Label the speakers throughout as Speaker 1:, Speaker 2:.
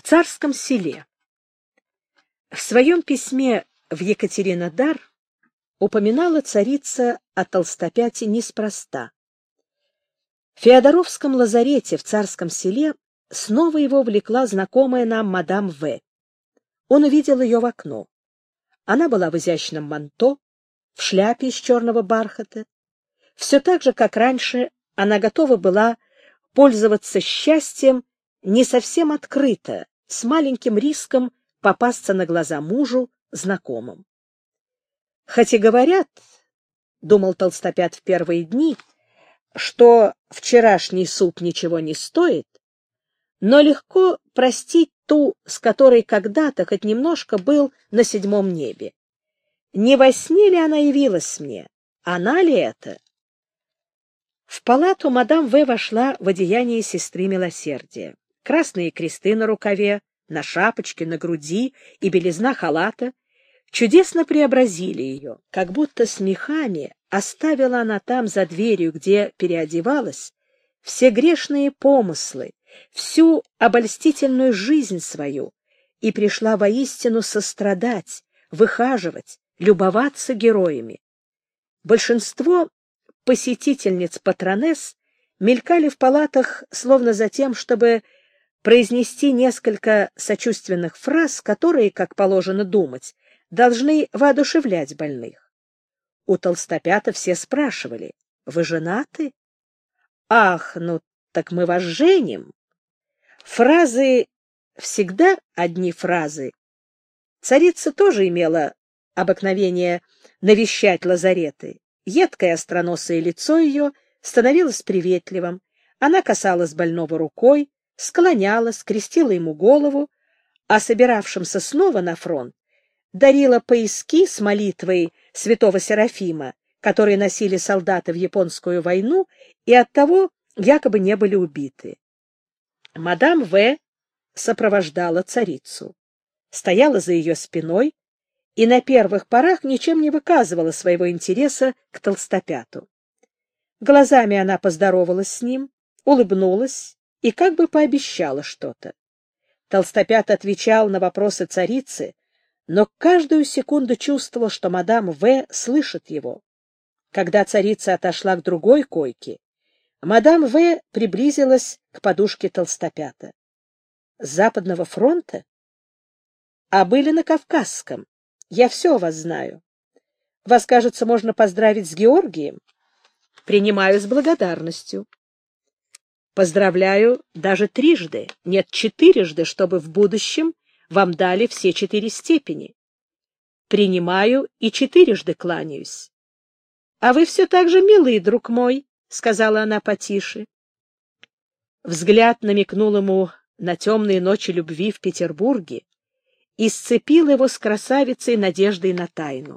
Speaker 1: Царском Селе. В своем письме в Екатеринодар упоминала царица о Толстопяте неспроста. В Феодоровском лазарете в Царском Селе снова его влекла знакомая нам мадам В. Он увидел ее в окно. Она была в изящном манто, в шляпе из черного бархата. Все так же, как раньше, она готова была пользоваться счастьем не совсем открыто, с маленьким риском попасться на глаза мужу, знакомым. Хоть и говорят, — думал Толстопят в первые дни, — что вчерашний суп ничего не стоит, но легко простить ту, с которой когда-то хоть немножко был на седьмом небе. Не во сне ли она явилась мне? Она ли это? В палату мадам В. вошла в одеянии сестры милосердия. Красные кресты на рукаве, на шапочке, на груди и белизна халата чудесно преобразили ее, как будто с мехами оставила она там за дверью, где переодевалась, все грешные помыслы, всю обольстительную жизнь свою, и пришла воистину сострадать, выхаживать, любоваться героями. Большинство посетительниц патронесс мелькали в палатах словно за тем, чтобы произнести несколько сочувственных фраз, которые, как положено думать, должны воодушевлять больных. У Толстопята все спрашивали: «Вы женаты?» «Ах, ну так мы вас женим!» Фразы всегда одни фразы. Царица тоже имела обыкновение навещать лазареты. Едкое остроносое лицо ее становилось приветливым. Она касалась больного рукой, склоняла, скрестила ему голову, а собиравшимся снова на фронт дарила пояски с молитвой святого Серафима, которые носили солдаты в Японскую войну и оттого якобы не были убиты. Мадам В. сопровождала царицу, стояла за ее спиной и на первых порах ничем не выказывала своего интереса к Толстопяту. Глазами она поздоровалась с ним, улыбнулась и как бы пообещала что-то. Толстопят отвечал на вопросы царицы, но каждую секунду чувствовал, что мадам В. слышит его. Когда царица отошла к другой койке, мадам В. приблизилась к подушке Толстопята. С Западного фронта? А были на Кавказском. Я все о вас знаю. Вас, кажется, можно поздравить с Георгием. Принимаю с благодарностью. Поздравляю даже трижды, нет, четырежды, чтобы в будущем вам дали все 4 степени. Принимаю и четырежды кланяюсь. А вы все так же милый, друг мой, — сказала она потише. Взгляд намекнул ему на темные ночи любви в Петербурге и сцепил его с красавицей надеждой на тайну.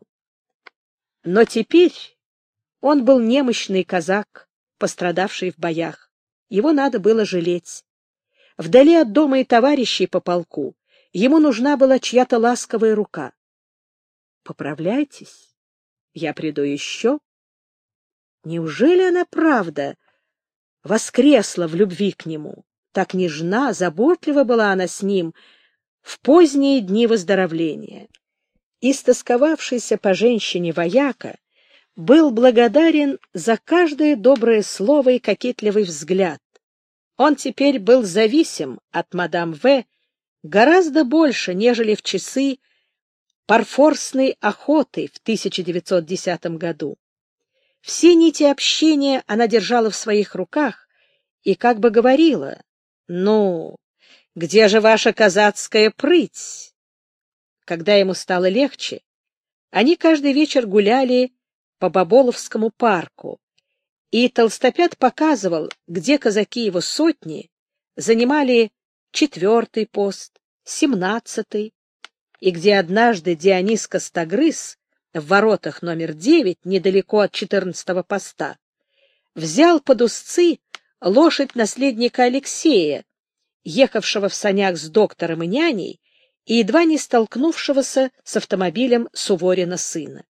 Speaker 1: Но теперь он был немощный казак, пострадавший в боях. Его надо было жалеть. Вдали от дома и товарищей по полку ему нужна была чья-то ласковая рука. «Поправляйтесь, я приду еще». Неужели она правда воскресла в любви к нему? Так нежна, заботлива была она с ним в поздние дни выздоровления. Истосковавшийся по женщине вояка был благодарен за каждое доброе слово и кокетливый взгляд. Он теперь был зависим от мадам В. гораздо больше, нежели в часы парфорсной охоты в 1910 году. Все нити общения она держала в своих руках и как бы говорила: «Ну, где же ваша казацкая прыть?» Когда ему стало легче, они каждый вечер гуляли по Боболовскому парку, и Толстопят показывал, где казаки его сотни занимали 4-й пост, 17-й, и где однажды Дионис Костогрыз в воротах номер 9, недалеко от 14-го поста, взял под узцы лошадь наследника Алексея, ехавшего в санях с доктором и няней, и едва не столкнувшегося с автомобилем Суворина сына.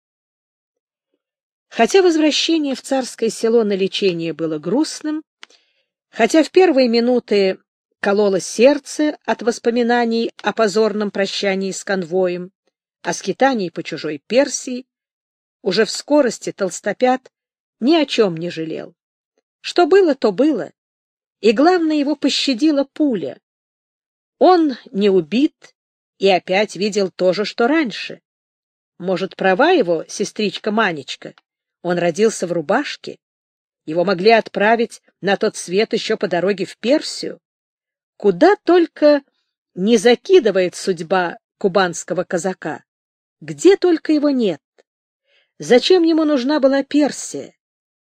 Speaker 1: Хотя возвращение в Царское Село на лечение было грустным, хотя в первые минуты кололо сердце от воспоминаний о позорном прощании с конвоем, о скитании по чужой Персии. Уже в скорости Толстопят ни о чем не жалел. Что было, то было, и, главное, его пощадила пуля. Он не убит и опять видел то же, что раньше. Может, права его сестричка Манечка? Он родился в рубашке. Его могли отправить на тот свет еще по дороге в Персию. Куда только не закидывает судьба кубанского казака. Где только его нет. Зачем ему нужна была Персия?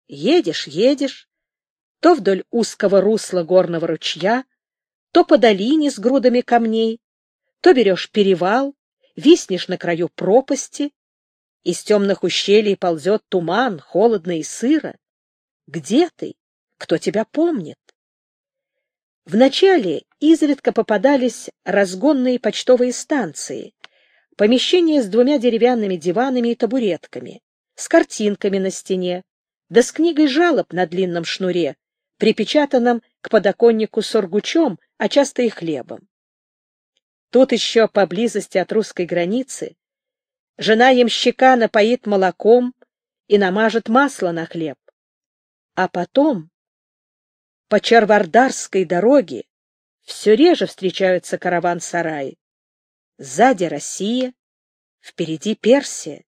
Speaker 1: Едешь, то вдоль узкого русла горного ручья, то по долине с грудами камней, то берешь перевал, виснешь на краю пропасти, из темных ущелий ползет туман, холодно и сыро. Где ты? Кто тебя помнит? Вначале изредка попадались разгонные почтовые станции, помещения с 2 деревянными диванами и табуретками, с картинками на стене, да с книгой жалоб на длинном шнуре, припечатанном к подоконнику сургучом, а часто и хлебом. Тут еще поблизости от русской границы жена ямщика напоит молоком и намажет масло на хлеб. А потом по Чарвардарской дороге все реже встречаются караван-сараи. Сзади Россия, впереди Персия.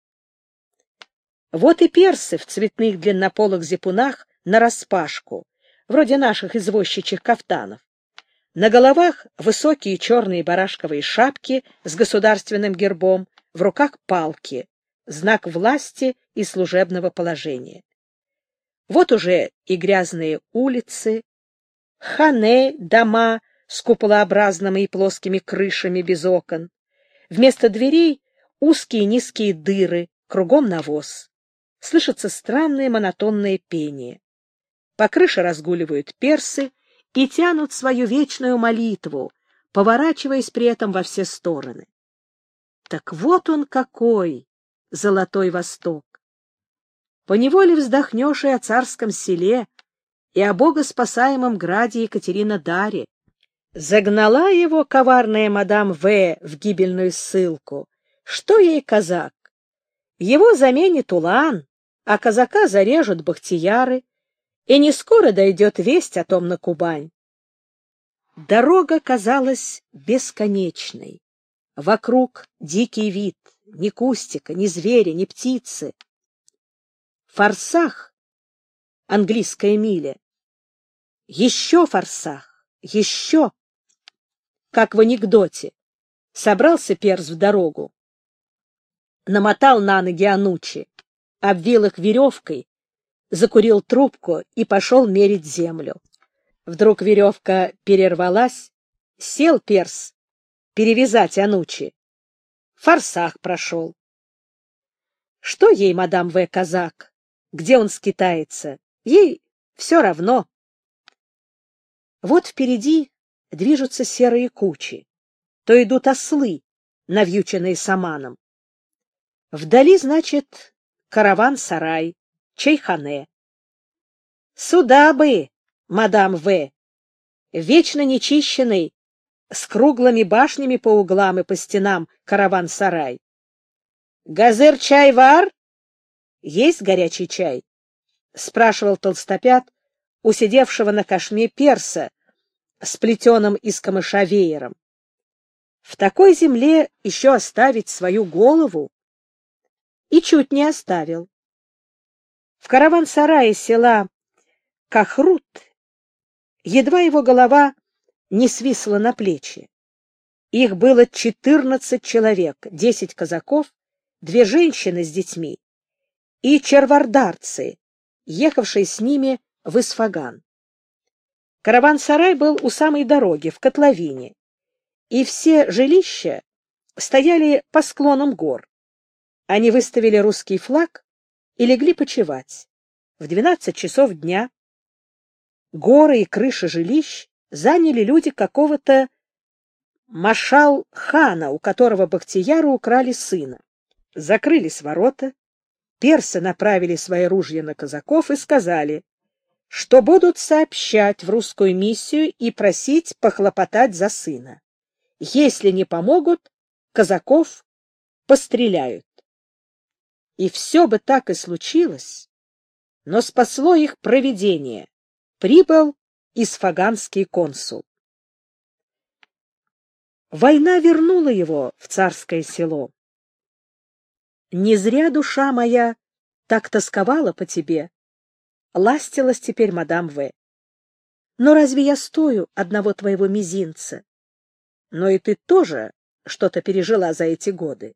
Speaker 1: Вот и персы в цветных длиннополых зипунах нараспашку, вроде наших извозчичьих кафтанов. На головах высокие черные барашковые шапки с государственным гербом, в руках палки, знак власти и служебного положения. Вот уже и грязные улицы, хане, дома с куполообразными и плоскими крышами без окон. Вместо дверей узкие низкие дыры, кругом навоз. Слышится странное монотонное пение. По крыше разгуливают персы и тянут свою вечную молитву, поворачиваясь при этом во все стороны. Так вот он какой, Золотой Восток! Поневоле вздохнешь и о царском селе, и о богоспасаемом граде Екатеринодаре. Загнала его коварная мадам В. в гибельную ссылку. Что ей казак? Его заменит улан, а казака зарежут бахтияры, и не скоро дойдет весть о том на Кубань. Дорога казалась бесконечной. Вокруг дикий вид, ни кустика, ни зверя, ни птицы. Форсах, английская миля, еще форсах, еще. Как в анекдоте. Собрался перс в дорогу, намотал на ноги анучи, обвил их веревкой, закурил трубку и пошел мерить землю. Вдруг веревка перервалась, сел перс перевязать анучи. Форсах прошел. Что ей, мадам В. казак? Где он скитается? Ей все равно. Вот впереди движутся серые кучи, то идут ослы, навьюченные саманом. Вдали, значит, караван-сарай, чайхане. Сюда бы, мадам В., вечно нечищенный, с круглыми башнями по углам и по стенам караван-сарай. Газыр-чай вар? Есть горячий чай? — спрашивал Толстопят у сидевшего на кошме перса с плетеным из камыша веером. В такой земле еще оставить свою голову? И чуть не оставил. В караван-сарае села Кахрут едва его голова не свисла на плечи. Их было 14 человек, 10 казаков, 2 женщины с детьми и чарвардарцы, ехавшие с ними в Исфаган. Караван-сарай был у самой дороги, в котловине, и все жилища стояли по склонам гор. Они выставили русский флаг и легли почевать. В 12 часов дня горы и крыши жилищ заняли люди какого-то Машал-хана, у которого бахтияры украли сына. Закрылись ворота, персы направили свои ружья на казаков и сказали: что будут сообщать в русскую миссию и просить похлопотать за сына. Если не помогут, казаков постреляют. И все бы так и случилось, но спасло их провидение. Прибыл исфаганский консул. Война вернула его в царское село. Не зря душа моя так тосковала по тебе, ластилась теперь мадам В. Но разве я стою одного твоего мизинца? Но и ты тоже что-то пережила за эти годы.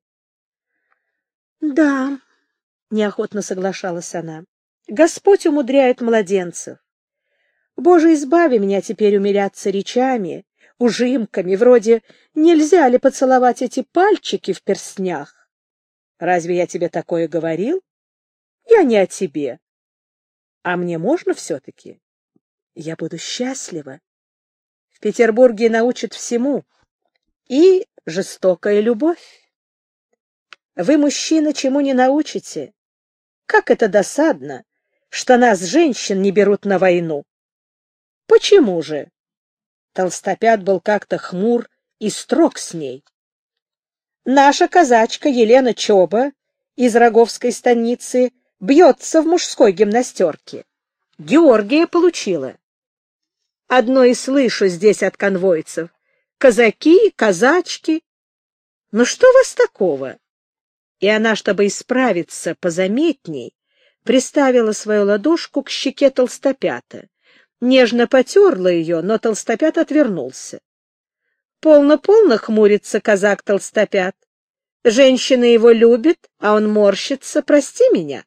Speaker 1: Да, неохотно соглашалась она. Господь умудряет младенцев. Боже, избави меня теперь умиляться речами, ужимками, вроде «нельзя ли поцеловать эти пальчики в перстнях?» Разве я тебе такое говорил? Я не о тебе. А мне можно все-таки? Я буду счастлива. В Петербурге научат всему. И жестокая любовь. Вы, мужчина, чему не научите? Как это досадно, что нас, женщин, не берут на войну. Почему же? Толстопят был как-то хмур и строг с ней. Наша казачка Елена Чоба из Роговской станицы бьется в мужской гимнастерке. Георгия получила. Одно и слышу здесь от конвойцев. Казаки, казачки. Ну что у вас такого? И она, чтобы исправиться позаметней, приставила свою ладошку к щеке Толстопята. Нежно потерла ее, но Толстопят отвернулся. Полно-полно хмурится казак Толстопят. Женщина его любит, а он морщится. Прости меня.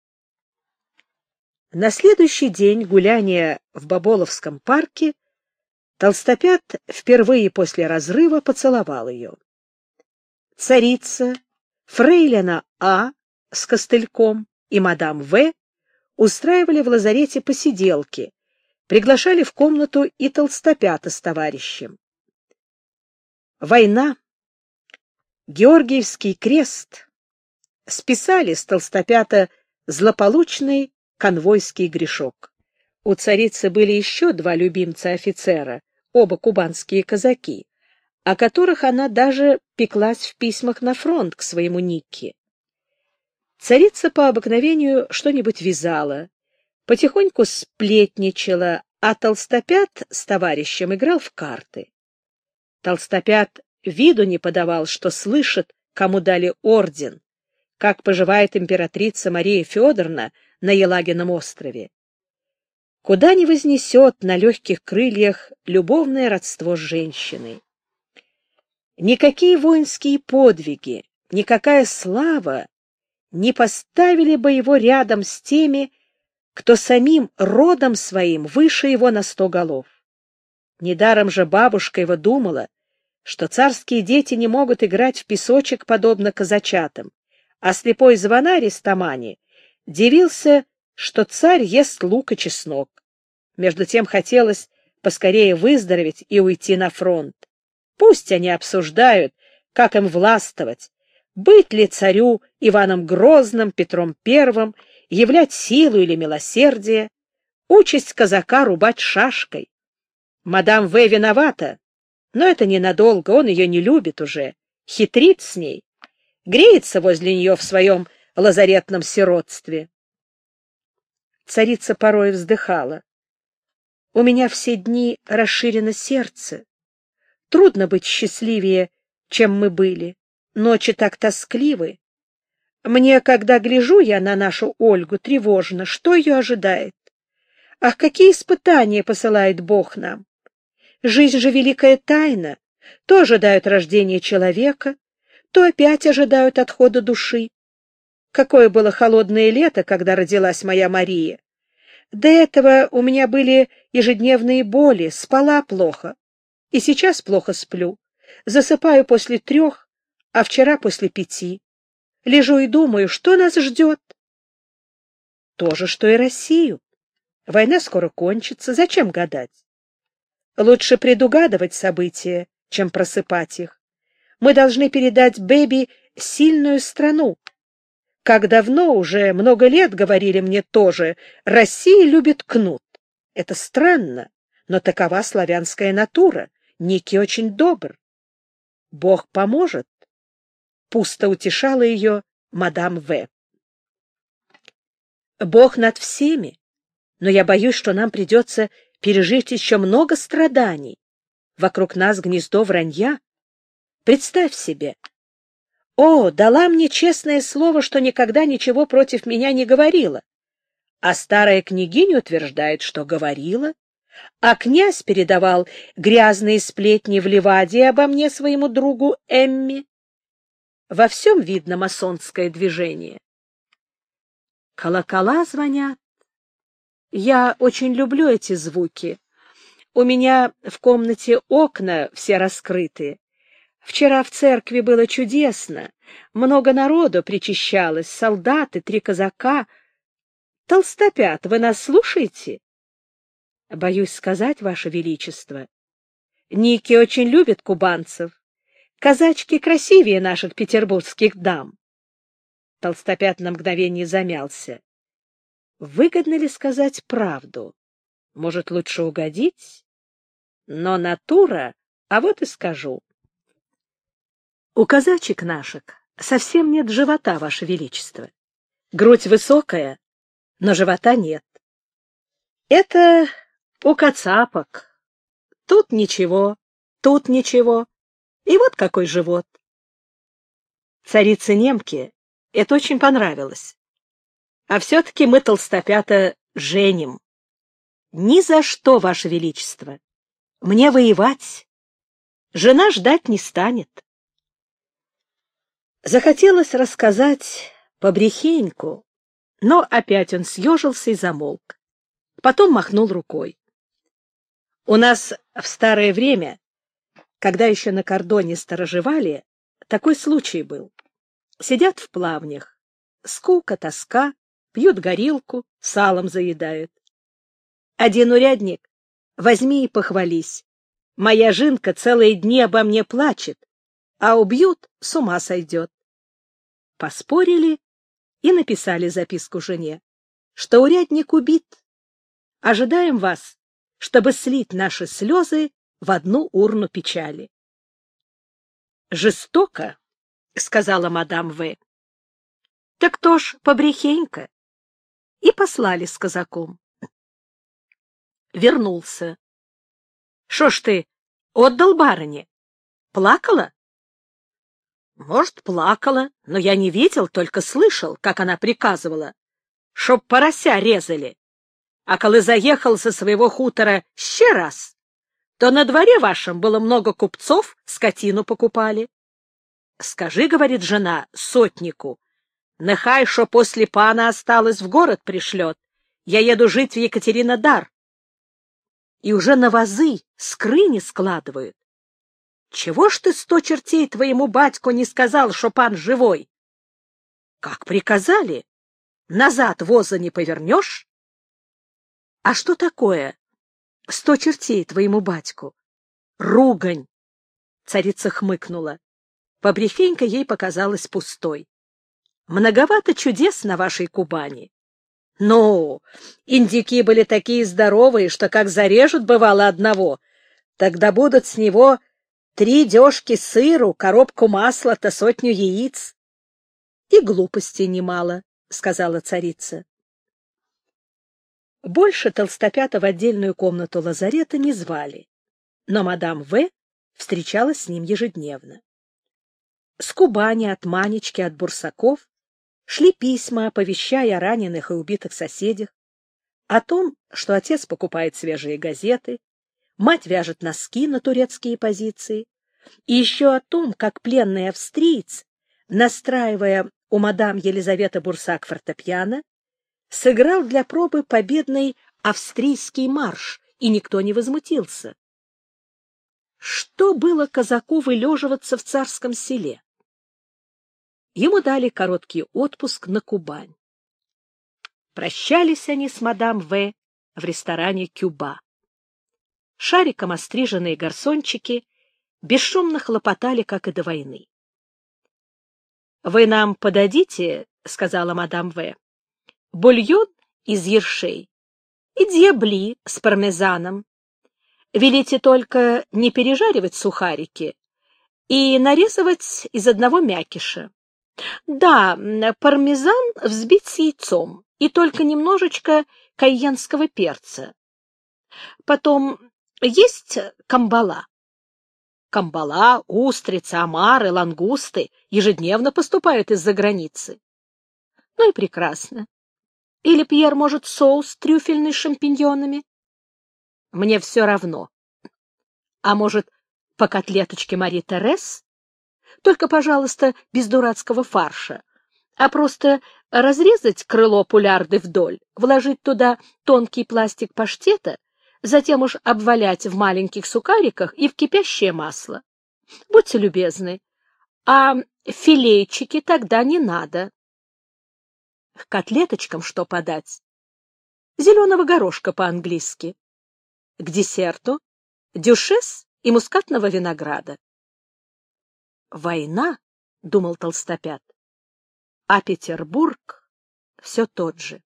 Speaker 1: На следующий день гуляния в Боболовском парке Толстопят впервые после разрыва поцеловал ее. Царица, фрейлина А с костыльком и мадам В устраивали в лазарете посиделки, приглашали в комнату и Толстопята с товарищем. Война, Георгиевский крест списали с Толстопята злополучный конвойский грешок. У царицы были еще два любимца офицера, оба кубанские казаки, о которых она даже пеклась в письмах на фронт к своему Никке. Царица по обыкновению что-нибудь вязала, потихоньку сплетничала, а Толстопят с товарищем играл в карты. Толстопят виду не подавал, что слышит, кому дали орден, как поживает императрица Мария Федоровна на Елагином острове. Куда ни вознесет на легких крыльях любовное родство с женщиной. Никакие воинские подвиги, никакая слава не поставили бы его рядом с теми, кто самим родом своим выше его на 100 голов. Недаром же бабушка его думала, что царские дети не могут играть в песочек, подобно казачатам, а слепой звонарь из Тамани дивился, что царь ест лук и чеснок. Между тем хотелось поскорее выздороветь и уйти на фронт. Пусть они обсуждают, как им властвовать, быть ли царю Иваном Грозным, Петром I, являть силу или милосердие, участь казака рубать шашкой. Мадам В. виновата, но это ненадолго, он ее не любит уже, хитрит с ней, греется возле нее в своем лазаретном сиротстве. Царица порой вздыхала. У меня все дни расширено сердце. Трудно быть счастливее, чем мы были. Ночи так тоскливы. Мне, когда гляжу я на нашу Ольгу, тревожно, что ее ожидает. Ах, какие испытания посылает Бог нам! Жизнь же великая тайна. То ожидают рождения человека, то опять ожидают отхода души. Какое было холодное лето, когда родилась моя Мария. До этого у меня были ежедневные боли, спала плохо. И сейчас плохо сплю. Засыпаю после 3, а вчера после 5. Лежу и думаю, что нас ждет. То же, что и Россию. Война скоро кончится, зачем гадать? Лучше предугадывать события, чем просыпать их. Мы должны передать Бэби сильную страну. Как давно, уже много лет, говорили мне тоже, Россия любит кнут. Это странно, но такова славянская натура. Ники очень добр. Бог поможет. Пусто утешала ее мадам В. Бог над всеми, но я боюсь, что нам придется пережить еще много страданий. Вокруг нас гнездо вранья. Представь себе. О, дала мне честное слово, что никогда ничего против меня не говорила. А старая княгиня утверждает, что говорила. А князь передавал грязные сплетни в Ливадии обо мне своему другу Эмми. Во всем видно масонское движение. Колокола звонят. Я очень люблю эти звуки. У меня в комнате окна все раскрыты. Вчера в церкви было чудесно. Много народу причащалось, солдаты, 3 казака. Толстопят, вы нас слушаете? Боюсь сказать, Ваше Величество. Ники очень любит кубанцев. Казачки красивее наших петербургских дам. Толстопят на мгновение замялся. Выгодно ли сказать правду? Может, лучше угодить? Но натура, а вот и скажу. У казачек наших совсем нет живота, Ваше Величество. Грудь высокая, но живота нет. Это у кацапок. Тут ничего, тут ничего. И вот какой живот. Царице немке это очень понравилось. А все-таки мы, толстопята, женим. Ни за что, Ваше Величество. Мне воевать. Жена ждать не станет. Захотелось рассказать побрехеньку, но опять он съежился и замолк. Потом махнул рукой. У нас в старое время, когда еще на кордоне сторожевали, такой случай был. Сидят в плавнях, скука, тоска, пьют горилку, салом заедают. Один урядник: возьми и похвались. Моя жинка целые дни обо мне плачет, а убьют — с ума сойдет. Поспорили и написали записку жене, что урядник убит. Ожидаем вас, чтобы слить наши слезы в одну урну печали. Жестоко, — сказала мадам В. Так то ж побрехенька. И послали с казаком. Вернулся. Шо ж ты, отдал барыне? Плакала? Может, плакала, но я не видел, только слышал, как она приказывала, чтоб порося резали. А коли заехал со своего хутора ще раз, то на дворе вашем было много купцов, скотину покупали. Скажи, говорит жена, сотнику, нехай, шо после пана осталось, в город пришлет. Я еду жить в Екатеринодар. И уже на вазы скрыни складывают. Чего ж ты 100 чертей твоему батьку не сказал, шо пан живой? Как приказали? Назад воза не повернешь? А что такое 100 чертей твоему батьку? Ругань. Царица хмыкнула. Побрехенька ей показалась пустой. Многовато чудес на вашей Кубани. Ну, индюки были такие здоровые, что как зарежут, бывало, одного, тогда будут с него 3 дёжки сыру, коробку масла-то, 100 яиц. И глупостей немало, — сказала царица. Больше толстопята в отдельную комнату лазарета не звали, но мадам В. встречалась с ним ежедневно. С Кубани, от Манечки, от Бурсаков шли письма, оповещая о раненых и убитых соседях, о том, что отец покупает свежие газеты, мать вяжет носки на турецкие позиции, и еще о том, как пленный австриец, настраивая у мадам Елизаветы Бурсак фортепиано, сыграл для пробы победный австрийский марш, и никто не возмутился. Что было казаку вылеживаться в царском селе? Ему дали короткий отпуск на Кубань. Прощались они с мадам В. в ресторане «Кюба». Шариком остриженные гарсончики бесшумно хлопотали, как и до войны. — Вы нам подадите, — сказала мадам В., — бульон из ершей и дьябли с пармезаном. Велите только не пережаривать сухарики и нарезывать из одного мякиша. Да, пармезан взбить с яйцом и только немножечко кайенского перца. Потом есть камбала. Камбала, устрицы, омары, лангусты ежедневно поступают из-за границы. Ну и прекрасно. Или Пьер, может, соус трюфельный с шампиньонами? Мне все равно. А может, по котлеточке Мари-Терес? Только, пожалуйста, без дурацкого фарша, а просто разрезать крыло пулярды вдоль, вложить туда тонкий пластик паштета, затем уж обвалять в маленьких сухариках и в кипящее масло. Будьте любезны, а филейчики тогда не надо. К котлеточкам что подать? Зеленого горошка по-английски. К десерту дюшес и мускатного винограда. Война, — думал Толстопят, — а Петербург все тот же.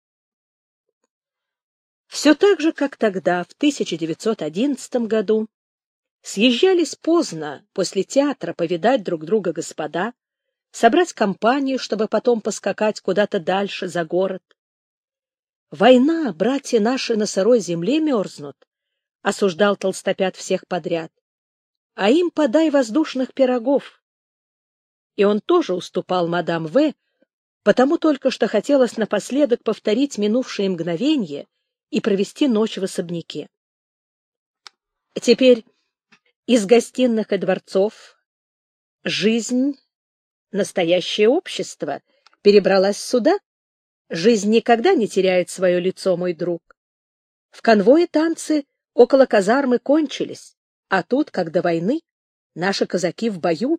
Speaker 1: Все так же, как тогда, в 1911 году, съезжались поздно после театра повидать друг друга господа, собрать компанию, чтобы потом поскакать куда-то дальше, за город. «Война, братья наши на сырой земле мерзнут», — осуждал Толстопят всех подряд, — «а им подай воздушных пирогов». И он тоже уступал мадам В., потому только что хотелось напоследок повторить минувшие мгновенья и провести ночь в особняке. Теперь из гостиных и дворцов жизнь, настоящее общество, перебралась сюда. Жизнь никогда не теряет свое лицо, мой друг. В конвое танцы около казармы кончились, а тут, как до войны, наши казаки в бою.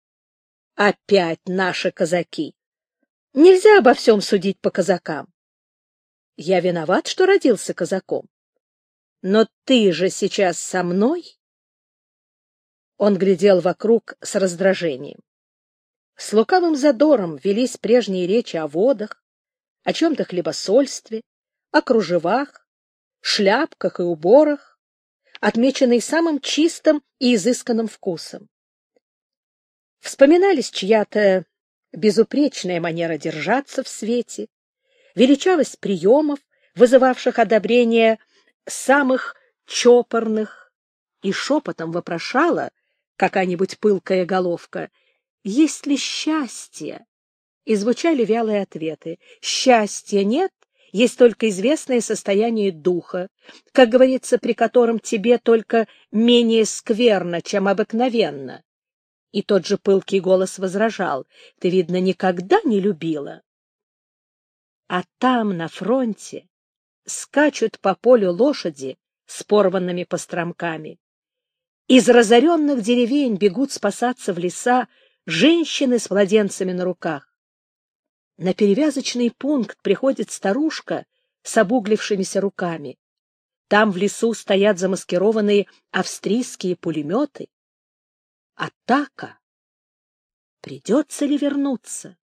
Speaker 1: Опять наши казаки. Нельзя обо всем судить по казакам. Я виноват, что родился казаком. Но ты же сейчас со мной? Он глядел вокруг с раздражением. С лукавым задором велись прежние речи о водах, о чем-то хлебосольстве, о кружевах, шляпках и уборах, отмеченные самым чистым и изысканным вкусом. Вспоминались чья-то безупречная манера держаться в свете, величавость приемов, вызывавших одобрение самых чопорных, и шепотом вопрошала какая-нибудь пылкая головка: «Есть ли счастье?» И звучали вялые ответы: «Счастья нет, есть только известное состояние духа, как говорится, при котором тебе только менее скверно, чем обыкновенно». И тот же пылкий голос возражал: «Ты, видно, никогда не любила». А там, на фронте, скачут по полю лошади с порванными постромками. Из разоренных деревень бегут спасаться в леса женщины с младенцами на руках. На перевязочный пункт приходит старушка с обуглившимися руками. Там в лесу стоят замаскированные австрийские пулеметы. Атака! Придется ли вернуться?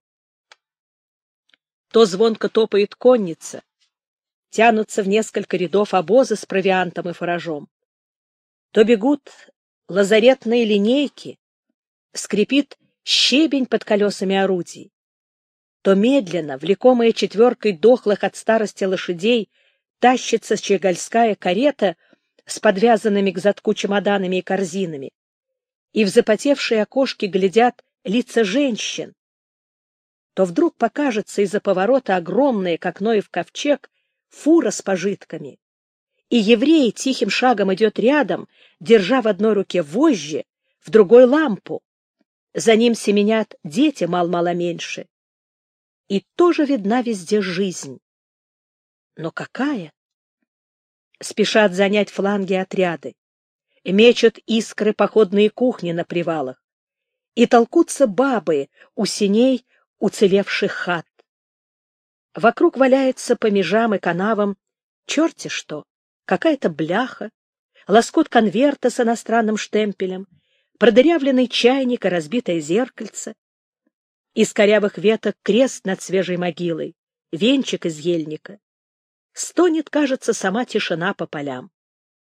Speaker 1: То звонко топает конница, тянутся в несколько рядов обозы с провиантом и фуражом. То бегут лазаретные линейки, скрипит щебень под колесами орудий. То медленно, влекомая четверкой дохлых от старости лошадей, тащится щегольская карета с подвязанными к задку чемоданами и корзинами, и в запотевшие окошки глядят лица женщин. То вдруг покажется из-за поворота огромная, как Ноев ковчег, фура с пожитками, и еврей тихим шагом идет рядом, держа в одной руке вожжи, в другой — лампу. За ним семенят дети мал-мало меньше. И тоже видна везде жизнь. Но какая? Спешат занять фланги отряды, мечут искры походные кухни на привалах, и толкутся бабы у сеней уцелевших хат. Вокруг валяется по межам и канавам черти что, какая-то бляха, лоскут конверта с иностранным штемпелем, продырявленный чайник и разбитое зеркальце. Из корявых веток крест над свежей могилой, венчик из ельника. стонет, кажется, сама тишина по полям.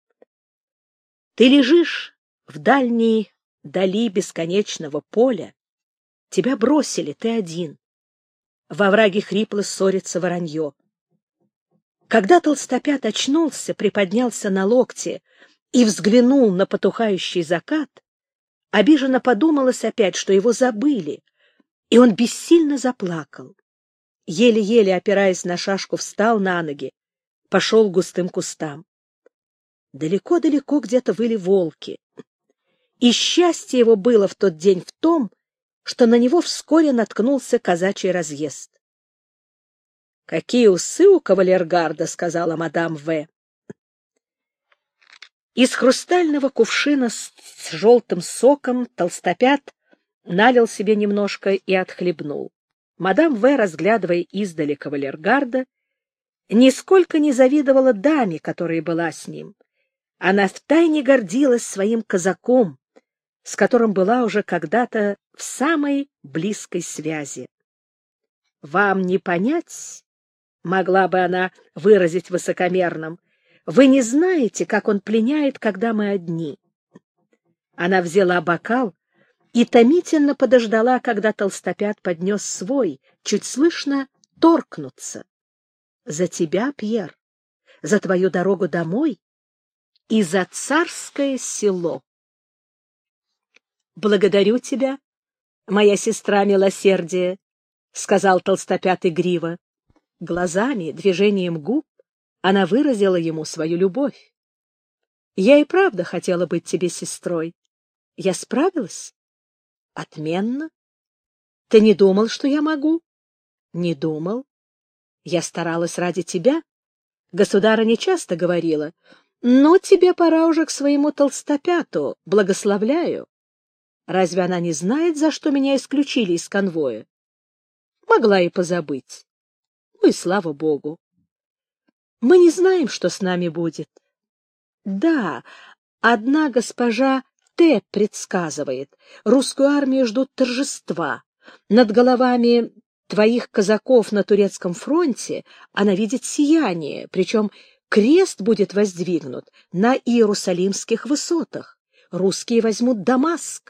Speaker 1: Ты лежишь в дальней дали бесконечного поля, тебя бросили, ты один. Во враге хрипло ссорится воронье. Когда толстопят очнулся, приподнялся на локте и взглянул на потухающий закат, обиженно подумалось опять, что его забыли, и он бессильно заплакал. Еле-еле, опираясь на шашку, встал на ноги, пошел к густым кустам. Далеко-далеко где-то выли волки. И счастье его было в тот день в том, что на него вскоре наткнулся казачий разъезд. — Какие усы у кавалергарда! — сказала мадам В. Из хрустального кувшина с желтым соком толстопят налил себе немножко и отхлебнул. Мадам В., разглядывая издали кавалергарда, нисколько не завидовала даме, которая была с ним. Она втайне гордилась своим казаком, с которым была уже когда-то в самой близкой связи. «Вам не понять, — могла бы она выразить высокомерным, — вы не знаете, как он пленяет, когда мы одни». Она взяла бокал и томительно подождала, когда толстопят поднес свой, чуть слышно торкнуться. «За тебя, Пьер, за твою дорогу домой и за царское село». «Благодарю тебя, моя сестра милосердия», — сказал толстопят игриво. Глазами, движением губ она выразила ему свою любовь. «Я и правда хотела быть тебе сестрой. Я справилась? Отменно. Ты не думал, что я могу? Не думал. Я старалась ради тебя. Государыня часто говорила: ну, тебе пора уже к своему толстопяту, благословляю. Разве она не знает, за что меня исключили из конвоя? Могла и позабыть. Ну и слава богу. Мы не знаем, что с нами будет. Да, одна госпожа Т. предсказывает. Русскую армию ждут торжества. Над головами твоих казаков на турецком фронте она видит сияние, причем крест будет воздвигнут на Иерусалимских высотах. Русские возьмут Дамаск.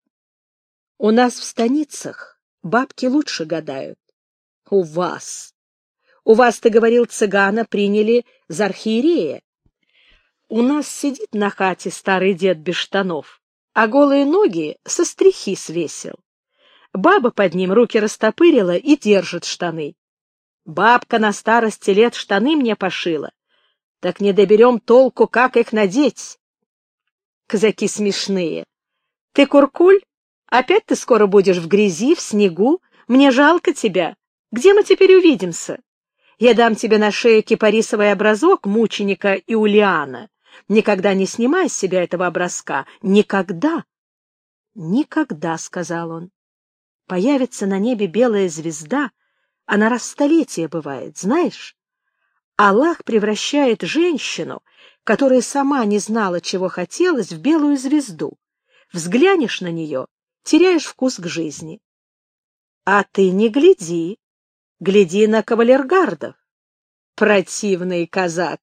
Speaker 1: У нас в станицах бабки лучше гадают. У вас, ты говорил, цыгана приняли за архиерея. У нас сидит на хате старый дед без штанов, а голые ноги со стрихи свесил. Баба под ним руки растопырила и держит штаны. Бабка на старости лет штаны мне пошила. Так не доберем толку, как их надеть. Казаки смешные. Ты куркуль? Опять ты скоро будешь в грязи, в снегу. Мне жалко тебя. Где мы теперь увидимся? Я дам тебе на шею кипарисовый образок мученика Иулиана. Никогда не снимай с себя этого образка. Никогда. Никогда, — сказал он. Появится на небе белая звезда, она раз в столетие бывает, знаешь? Аллах превращает женщину, которая сама не знала, чего хотелось, в белую звезду. Взглянешь на нее — теряешь вкус к жизни. А ты не гляди, гляди на кавалергардов. Противный казак.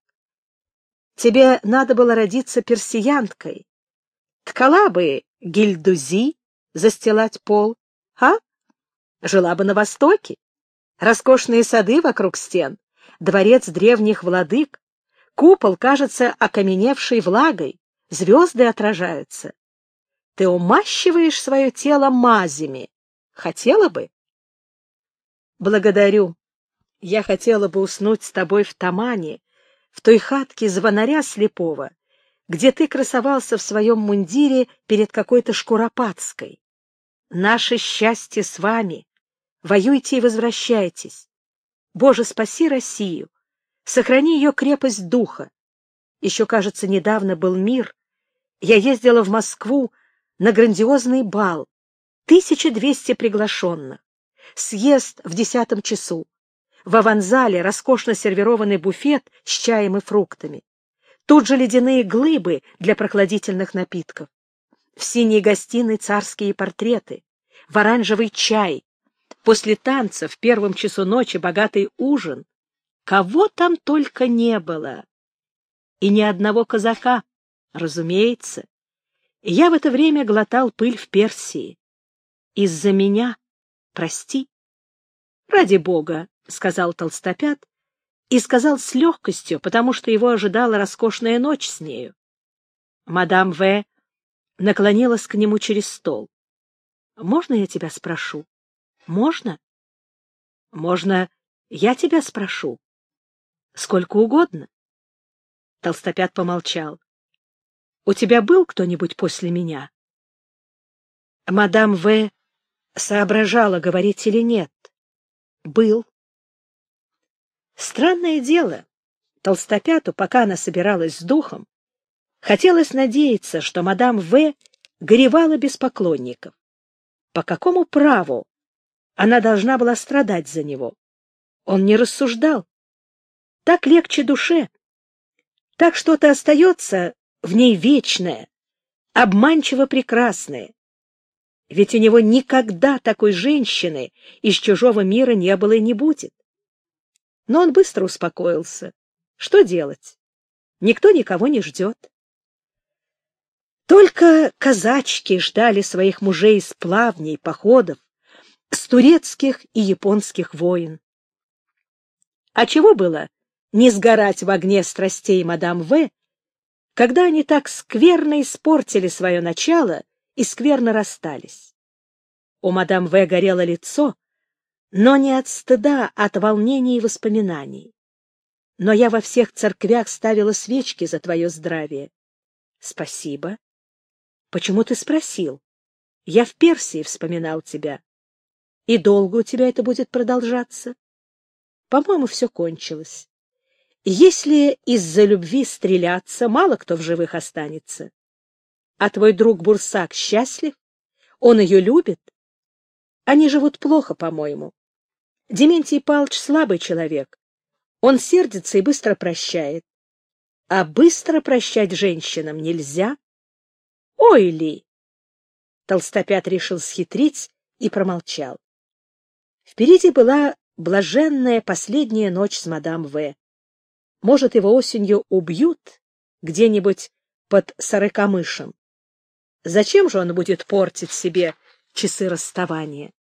Speaker 1: Тебе надо было родиться персиянкой. Ткала бы гильдузи, застилать пол, а? Жила бы на Востоке. Роскошные сады вокруг стен, дворец древних владык, купол кажется окаменевшей влагой, звезды отражаются. Ты умащиваешь свое тело мазями. Хотела бы? Благодарю. Я хотела бы уснуть с тобой в Тамане, в той хатке звонаря слепого, где ты красовался в своем мундире перед какой-то Шкуропадской. Наше счастье с вами. Воюйте и возвращайтесь. Боже, спаси Россию. Сохрани ее крепость духа. Еще, кажется, недавно был мир. Я ездила в Москву на грандиозный бал. 1200 приглашенных. Съезд в 10 часу. В аванзале роскошно сервированный буфет с чаем и фруктами. Тут же ледяные глыбы для прохладительных напитков. В синей гостиной царские портреты. В оранжевый чай. После танца в 1 часу ночи богатый ужин. Кого там только не было. И ни одного казака, разумеется. Я в это время глотал пыль в Персии. Из-за меня, прости. Ради бога, — сказал Толстопят, и сказал с легкостью, потому что его ожидала роскошная ночь с нею. Мадам В. наклонилась к нему через стол. — Можно я тебя спрошу? — Можно? — Можно я тебя спрошу? — Сколько угодно. Толстопят помолчал. — У тебя был кто-нибудь после меня? Мадам В. соображала, говорить или нет. Был. Странное дело. Толстопяту, пока она собиралась с духом, хотелось надеяться, что мадам В. горевала без поклонников. По какому праву она должна была страдать за него? Он не рассуждал. Так легче душе. Так что-то остается в ней вечное, обманчиво прекрасное. Ведь у него никогда такой женщины из чужого мира не было и не будет. Но он быстро успокоился. Что делать? Никто никого не ждет. Только казачки ждали своих мужей с плавней, походов, с турецких и японских войн. А чего было не сгорать в огне страстей мадам В., когда они так скверно испортили свое начало и скверно расстались? У мадам В. горело лицо, но не от стыда, а от волнений и воспоминаний. Но я во всех церквях ставила свечки за твое здравие. Спасибо. Почему ты спросил? Я в Персии вспоминал тебя. И долго у тебя это будет продолжаться? По-моему, все кончилось. Если из-за любви стреляться, мало кто в живых останется. А твой друг Бурсак счастлив? Он ее любит? Они живут плохо, по-моему. Дементий Павлович слабый человек. Он сердится и быстро прощает. А быстро прощать женщинам нельзя. Ой ли! Толстопят решил схитрить и промолчал. Впереди была блаженная последняя ночь с мадам В. Может, его осенью убьют где-нибудь под Сорокомышем. Зачем же он будет портить себе часы расставания?